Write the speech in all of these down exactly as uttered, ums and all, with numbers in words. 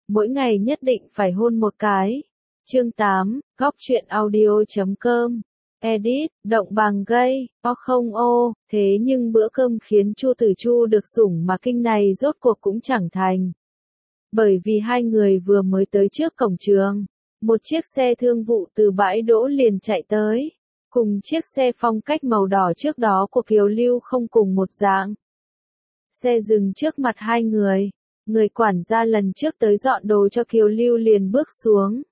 mỗi ngày nhất định phải hôn một cái. Chương tám, góc truyện audio chấm com. Edit, động bằng gây, o không ô, thế nhưng bữa cơm khiến Chu Tử Chu được sủng mà kinh này rốt cuộc cũng chẳng thành. Bởi vì hai người vừa mới tới trước cổng trường, một chiếc xe thương vụ từ bãi đỗ liền chạy tới, cùng chiếc xe phong cách màu đỏ trước đó của Kiều Lưu không cùng một dạng. Xe dừng trước mặt hai người, người quản gia lần trước tới dọn đồ cho Kiều Lưu liền bước xuống.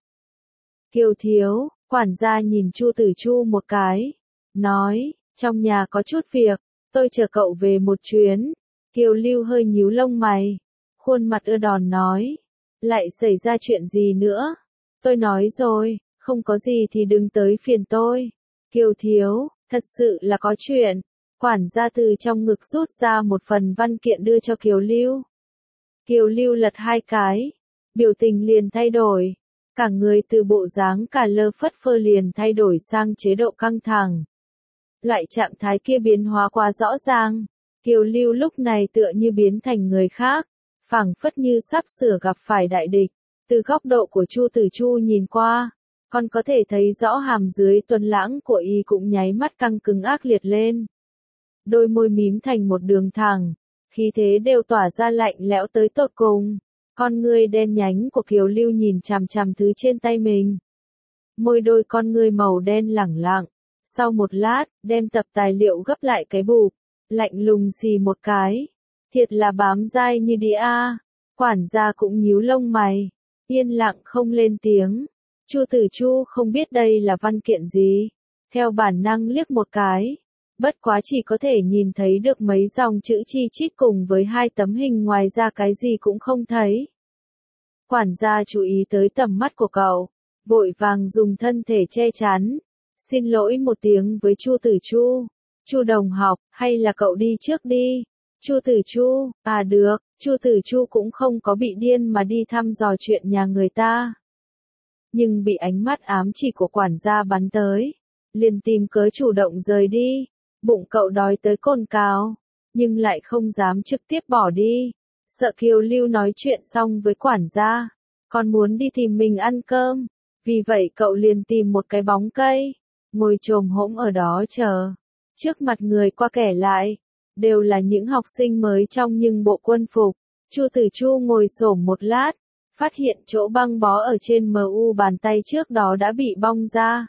Kiều thiếu, quản gia nhìn Chu Tử Chu một cái, nói, trong nhà có chút việc, tôi chờ cậu về một chuyến. Kiều Lưu hơi nhíu lông mày, khuôn mặt ưa đòn nói, lại xảy ra chuyện gì nữa? Tôi nói rồi, không có gì thì đừng tới phiền tôi. Kiều thiếu, thật sự là có chuyện. Quản gia từ trong ngực rút ra một phần văn kiện đưa cho Kiều Lưu. Kiều Lưu lật hai cái, biểu tình liền thay đổi. Cả người từ bộ dáng cả lơ phất phơ liền thay đổi sang chế độ căng thẳng. Loại trạng thái kia biến hóa quá rõ ràng. Kiều Lưu lúc này tựa như biến thành người khác, phảng phất như sắp sửa gặp phải đại địch. Từ góc độ của Chu Tử Chu nhìn qua, còn có thể thấy rõ hàm dưới tuấn lãng của y cũng nháy mắt căng cứng ác liệt lên. Đôi môi mím thành một đường thẳng, khí thế đều tỏa ra lạnh lẽo tới tột cùng. Con ngươi đen nhánh của Kiều Lưu nhìn chằm chằm thứ trên tay mình. Môi đôi con ngươi màu đen lẳng lặng. Sau một lát, đem tập tài liệu gấp lại cái bụp, lạnh lùng xì một cái. Thiệt là bám dai như đĩa a. Quản gia cũng nhíu lông mày, yên lặng không lên tiếng. Chu Tử Chu không biết đây là văn kiện gì, theo bản năng liếc một cái. Bất quá chỉ có thể nhìn thấy được mấy dòng chữ chi chít cùng với hai tấm hình, ngoài ra cái gì cũng không thấy. Quản gia chú ý tới tầm mắt của cậu, vội vàng dùng thân thể che chắn. Xin lỗi một tiếng với Chu Tử Chu. Chu đồng học, hay là cậu đi trước đi. Chu Tử Chu, à được, Chu Tử Chu cũng không có bị điên mà đi thăm dò chuyện nhà người ta. Nhưng bị ánh mắt ám chỉ của quản gia bắn tới, liền tìm cớ chủ động rời đi. Bụng cậu đói tới cồn cào, nhưng lại không dám trực tiếp bỏ đi. Sợ Kiều Lưu nói chuyện xong với quản gia, còn muốn đi tìm mình ăn cơm. Vì vậy cậu liền tìm một cái bóng cây, ngồi chồm hổm ở đó chờ. Trước mặt người qua kẻ lại, đều là những học sinh mới trong nhưng bộ quân phục. Chu Tử Chu ngồi xổm một lát, phát hiện chỗ băng bó ở trên mu bàn tay trước đó đã bị bong ra.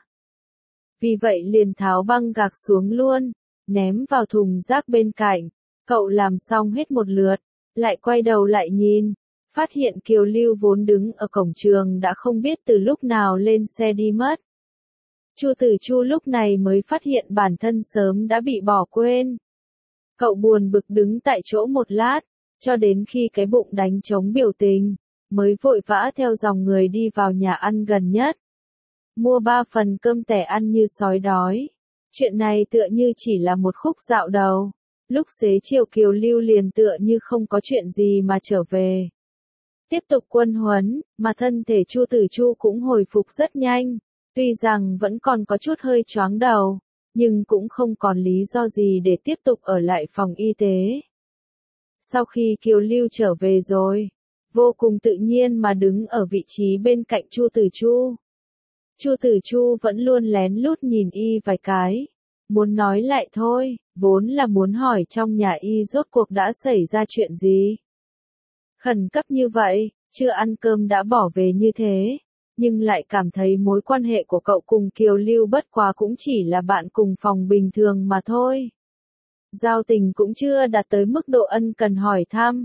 Vì vậy liền tháo băng gạc xuống luôn, ném vào thùng rác bên cạnh. Cậu làm xong hết một lượt, lại quay đầu lại nhìn, phát hiện Kiều Lưu vốn đứng ở cổng trường đã không biết từ lúc nào lên xe đi mất. Chu Tử Chu lúc này mới phát hiện bản thân sớm đã bị bỏ quên. Cậu buồn bực đứng tại chỗ một lát, cho đến khi cái bụng đánh trống biểu tình, mới vội vã theo dòng người đi vào nhà ăn gần nhất. Mua ba phần cơm tẻ ăn như sói đói. Chuyện này tựa như chỉ là một khúc dạo đầu. Lúc xế chiều Kiều Lưu liền tựa như không có chuyện gì mà trở về. Tiếp tục quân huấn, mà thân thể Chu Tử Chu cũng hồi phục rất nhanh. Tuy rằng vẫn còn có chút hơi choáng đầu, nhưng cũng không còn lý do gì để tiếp tục ở lại phòng y tế. Sau khi Kiều Lưu trở về rồi, vô cùng tự nhiên mà đứng ở vị trí bên cạnh Chu Tử Chu. Chu Tử Chu vẫn luôn lén lút nhìn y vài cái, muốn nói lại thôi, vốn là muốn hỏi trong nhà y rốt cuộc đã xảy ra chuyện gì. Khẩn cấp như vậy, chưa ăn cơm đã bỏ về như thế, nhưng lại cảm thấy mối quan hệ của cậu cùng Kiều Lưu bất quá cũng chỉ là bạn cùng phòng bình thường mà thôi. Giao tình cũng chưa đạt tới mức độ ân cần hỏi thăm.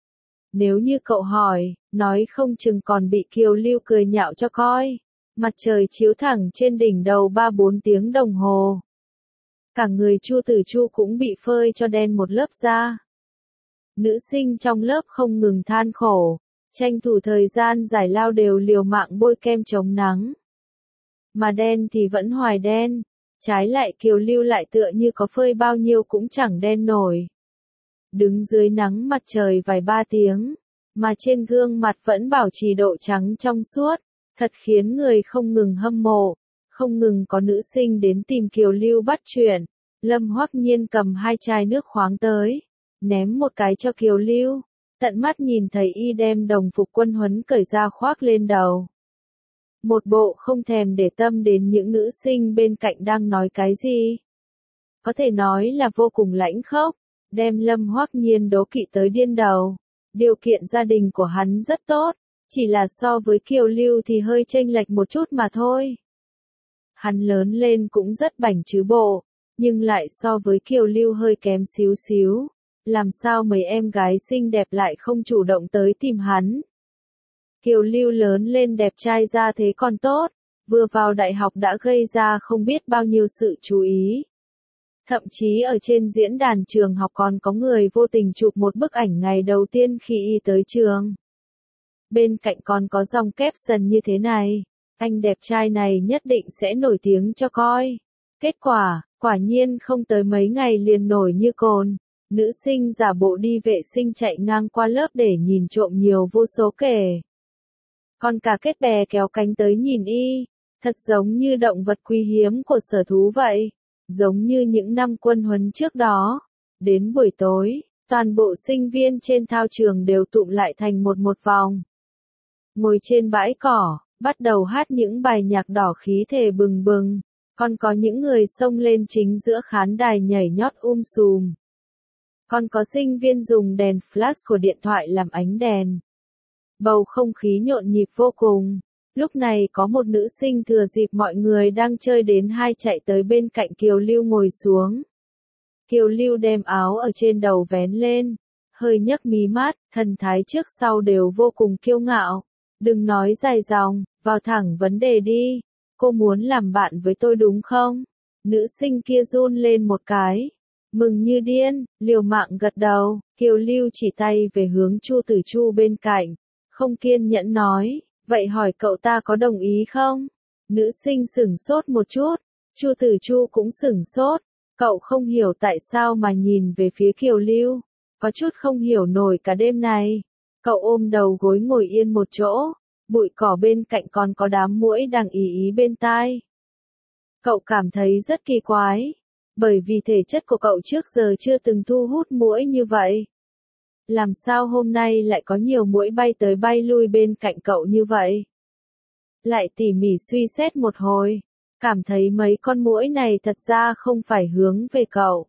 Nếu như cậu hỏi, nói không chừng còn bị Kiều Lưu cười nhạo cho coi. Mặt trời chiếu thẳng trên đỉnh đầu ba bốn tiếng đồng hồ. Cả người Chu Tử Chu cũng bị phơi cho đen một lớp da. Nữ sinh trong lớp không ngừng than khổ, tranh thủ thời gian giải lao đều liều mạng bôi kem chống nắng. Mà đen thì vẫn hoài đen, trái lại Kiều Lưu lại tựa như có phơi bao nhiêu cũng chẳng đen nổi. Đứng dưới nắng mặt trời vài ba tiếng, mà trên gương mặt vẫn bảo trì độ trắng trong suốt. Thật khiến người không ngừng hâm mộ, không ngừng có nữ sinh đến tìm Kiều Lưu bắt chuyện. Lâm Hoắc Nhiên cầm hai chai nước khoáng tới, ném một cái cho Kiều Lưu. tận mắt nhìn thấy y đem đồng phục quân huấn cởi ra khoác lên đầu. Một bộ không thèm để tâm đến những nữ sinh bên cạnh đang nói cái gì. Có thể nói là vô cùng lãnh khốc, đem Lâm Hoắc Nhiên đố kỵ tới điên đầu. Điều kiện gia đình của hắn rất tốt, chỉ là so với Kiều Lưu thì hơi chênh lệch một chút mà thôi. Hắn lớn lên cũng rất bảnh chứ bộ, nhưng lại so với Kiều Lưu hơi kém xíu xíu. Làm sao mấy em gái xinh đẹp lại không chủ động tới tìm hắn. Kiều Lưu lớn lên đẹp trai ra thế còn tốt, vừa vào đại học đã gây ra không biết bao nhiêu sự chú ý. Thậm chí ở trên diễn đàn trường học còn có người vô tình chụp một bức ảnh ngày đầu tiên khi y tới trường. Bên cạnh còn có dòng caption như thế này, anh đẹp trai này nhất định sẽ nổi tiếng cho coi. Kết quả, quả nhiên không tới mấy ngày liền nổi như cồn. Nữ sinh giả bộ đi vệ sinh chạy ngang qua lớp để nhìn trộm nhiều vô số kể. Còn cả kết bè kéo cánh tới nhìn y, thật giống như động vật quý hiếm của sở thú vậy, giống như những năm quân huấn trước đó. Đến buổi tối, toàn bộ sinh viên trên thao trường đều tụm lại thành một một vòng. Ngồi trên bãi cỏ, bắt đầu hát những bài nhạc đỏ khí thể bừng bừng, còn có những người xông lên chính giữa khán đài nhảy nhót um sùm. Còn có sinh viên dùng đèn flash của điện thoại làm ánh đèn. Bầu không khí nhộn nhịp vô cùng. Lúc này có một nữ sinh thừa dịp mọi người đang chơi đến hai chạy tới bên cạnh Kiều Lưu ngồi xuống. Kiều Lưu đem áo ở trên đầu vén lên, hơi nhấc mí mắt, thần thái trước sau đều vô cùng kiêu ngạo. Đừng nói dài dòng, vào thẳng vấn đề đi. Cô muốn làm bạn với tôi đúng không? Nữ sinh kia run lên một cái. Mừng như điên, liều mạng gật đầu. Kiều Lưu chỉ tay về hướng Chu Tử Chu bên cạnh, không kiên nhẫn nói, vậy hỏi cậu ta có đồng ý không? Nữ sinh sửng sốt một chút, Chu Tử Chu cũng sửng sốt, cậu không hiểu tại sao mà nhìn về phía Kiều Lưu, có chút không hiểu nổi cả đêm này. Cậu ôm đầu gối ngồi yên một chỗ, bụi cỏ bên cạnh còn có đám muỗi đang ì ý bên tai. Cậu cảm thấy rất kỳ quái, bởi vì thể chất của cậu trước giờ chưa từng thu hút muỗi như vậy. Làm sao hôm nay lại có nhiều muỗi bay tới bay lui bên cạnh cậu như vậy? Lại tỉ mỉ suy xét một hồi, cảm thấy mấy con muỗi này thật ra không phải hướng về cậu,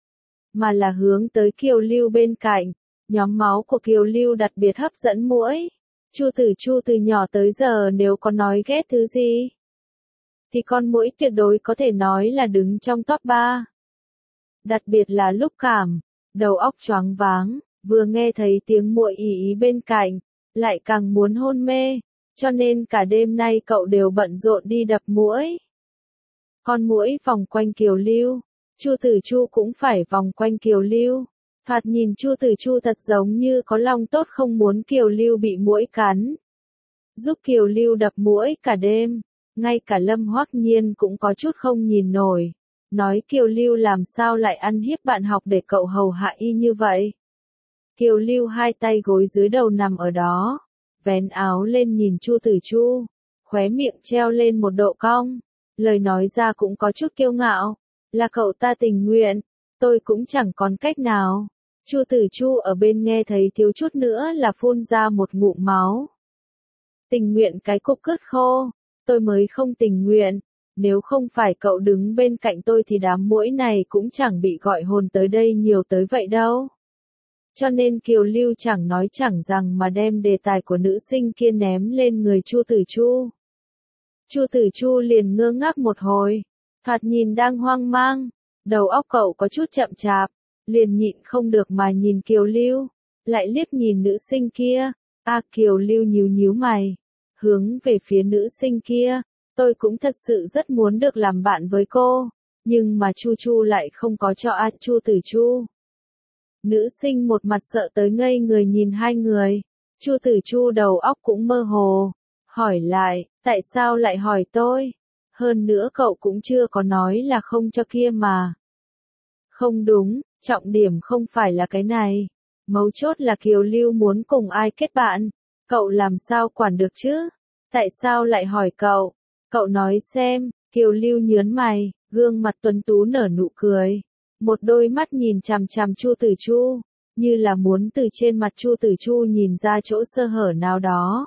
mà là hướng tới Kiều Lưu bên cạnh. Nhóm máu của Kiều Lưu đặc biệt hấp dẫn muỗi. Chu Tử Chu từ nhỏ tới giờ nếu có nói ghét thứ gì, thì con muỗi tuyệt đối có thể nói là đứng trong top ba. Đặc biệt là lúc cảm, đầu óc choáng váng, vừa nghe thấy tiếng muội ì ý bên cạnh, lại càng muốn hôn mê, cho nên cả đêm nay cậu đều bận rộn đi đập muỗi. Con muỗi vòng quanh Kiều Lưu, Chu Tử Chu cũng phải vòng quanh Kiều Lưu. Thoạt nhìn Chu Tử Chu thật giống như có lòng tốt không muốn Kiều Lưu bị muỗi cắn. Giúp Kiều Lưu đập muỗi cả đêm, ngay cả Lâm Hoắc Nhiên cũng có chút không nhìn nổi. Nói Kiều Lưu làm sao lại ăn hiếp bạn học để cậu hầu hạ y như vậy. Kiều Lưu hai tay gối dưới đầu nằm ở đó, vén áo lên nhìn Chu Tử Chu, khóe miệng treo lên một độ cong, lời nói ra cũng có chút kiêu ngạo, là cậu ta tình nguyện, tôi cũng chẳng còn cách nào. Chu Tử Chu ở bên nghe thấy thiếu chút nữa là phun ra một ngụm máu. Tình nguyện cái cục cứt khô, tôi mới không tình nguyện, nếu không phải cậu đứng bên cạnh tôi thì đám muỗi này cũng chẳng bị gọi hồn tới đây nhiều tới vậy đâu. Cho nên Kiều Lưu chẳng nói chẳng rằng mà đem đề tài của nữ sinh kia ném lên người Chu Tử Chu. Chu Tử Chu liền ngơ ngác một hồi, thoạt nhìn đang hoang mang, đầu óc cậu có chút chậm chạp, liền nhịn không được mà nhìn Kiều Lưu, lại liếc nhìn nữ sinh kia. A à, Kiều Lưu nhíu nhíu mày, hướng về phía nữ sinh kia, tôi cũng thật sự rất muốn được làm bạn với cô, nhưng mà Chu Chu lại không có cho A Chu Tử Chu. Nữ sinh một mặt sợ tới ngây người nhìn hai người, Chu Tử Chu đầu óc cũng mơ hồ, hỏi lại, tại sao lại hỏi tôi? Hơn nữa cậu cũng chưa có nói là không cho kia mà. Không đúng, trọng điểm không phải là cái này. Mấu chốt là Kiều Lưu muốn cùng ai kết bạn, cậu làm sao quản được chứ? Tại sao lại hỏi cậu? Cậu nói xem. Kiều Lưu nhớn mày, gương mặt tuấn tú nở nụ cười. Một đôi mắt nhìn chằm chằm Chu Tử Chu, như là muốn từ trên mặt Chu Tử Chu nhìn ra chỗ sơ hở nào đó.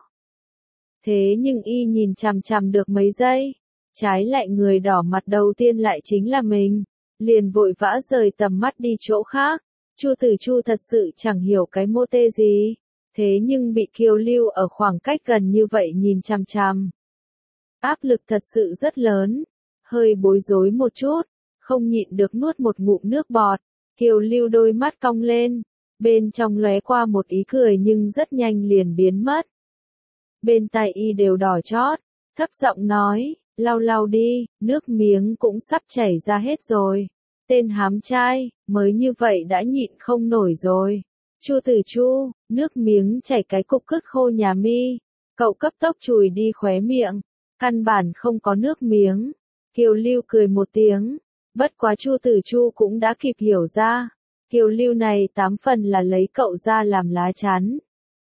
Thế nhưng y nhìn chằm chằm được mấy giây, trái lại người đỏ mặt đầu tiên lại chính là mình, liền vội vã rời tầm mắt đi chỗ khác. Chu Tử Chu thật sự chẳng hiểu cái mô tê gì, thế nhưng bị Kiều Lưu ở khoảng cách gần như vậy nhìn chằm chằm. Áp lực thật sự rất lớn, hơi bối rối một chút, không nhịn được nuốt một ngụm nước bọt. Kiều Lưu đôi mắt cong lên, bên trong lóe qua một ý cười nhưng rất nhanh liền biến mất. Bên tai y đều đỏ chót, thấp giọng nói, lau lau đi, nước miếng cũng sắp chảy ra hết rồi. Tên hám trai, mới như vậy đã nhịn không nổi rồi. Chu Tử Chu, nước miếng chảy cái cục cứt khô nhà mi. Cậu cấp tốc chùi đi khóe miệng, căn bản không có nước miếng. Kiều Lưu cười một tiếng, bất quá Chu Tử Chu cũng đã kịp hiểu ra. Kiều Lưu này tám phần là lấy cậu ra làm lá chắn.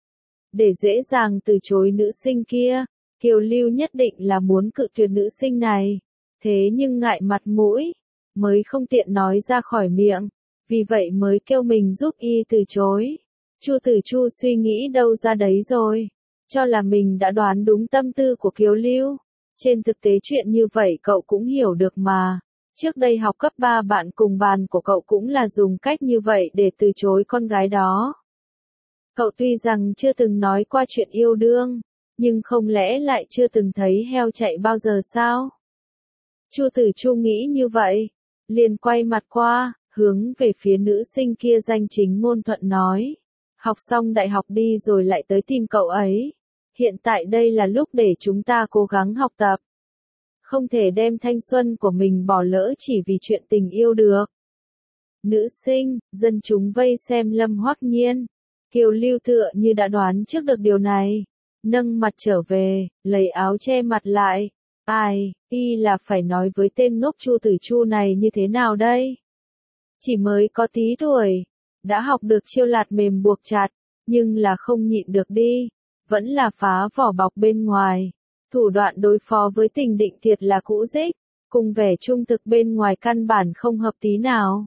Để dễ dàng từ chối nữ sinh kia, Kiều Lưu nhất định là muốn cự tuyệt nữ sinh này. Thế nhưng ngại mặt mũi, mới không tiện nói ra khỏi miệng, vì vậy mới kêu mình giúp y từ chối. Chu Tử Chu suy nghĩ đâu ra đấy rồi, cho là mình đã đoán đúng tâm tư của Kiều Lưu. Trên thực tế chuyện như vậy cậu cũng hiểu được mà. Trước đây học cấp ba bạn cùng bàn của cậu cũng là dùng cách như vậy để từ chối con gái đó. Cậu tuy rằng chưa từng nói qua chuyện yêu đương, nhưng không lẽ lại chưa từng thấy heo chạy bao giờ sao? Chu Tử Chu nghĩ như vậy, liền quay mặt qua, hướng về phía nữ sinh kia danh chính ngôn thuận nói. Học xong đại học đi rồi lại tới tìm cậu ấy. Hiện tại đây là lúc để chúng ta cố gắng học tập. Không thể đem thanh xuân của mình bỏ lỡ chỉ vì chuyện tình yêu được. Nữ sinh, dân chúng vây xem Lâm Hoắc Nhiên. Kiều Lưu tựa như đã đoán trước được điều này. Nâng mặt trở về, lấy áo che mặt lại. Ai, y là phải nói với tên ngốc Chu Tử Chu này như thế nào đây? Chỉ mới có tí tuổi, đã học được chiêu lạt mềm buộc chặt, nhưng là không nhịn được đi, vẫn là phá vỏ bọc bên ngoài. Thủ đoạn đối phó với Tình Định thiệt là cũ rích, cùng vẻ trung thực bên ngoài căn bản không hợp tí nào.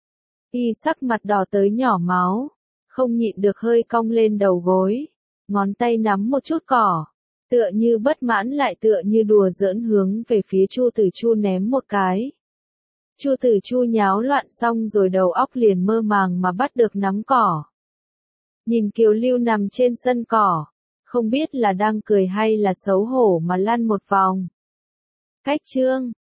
Y sắc mặt đỏ tới nhỏ máu, không nhịn được hơi cong lên đầu gối, ngón tay nắm một chút cỏ, tựa như bất mãn lại tựa như đùa giỡn hướng về phía Chu Tử Chu ném một cái. Chu Tử Chu nháo loạn xong rồi đầu óc liền mơ màng mà bắt được nắm cỏ. Nhìn Kiều Lưu nằm trên sân cỏ, không biết là đang cười hay là xấu hổ mà lăn một vòng. Cách chương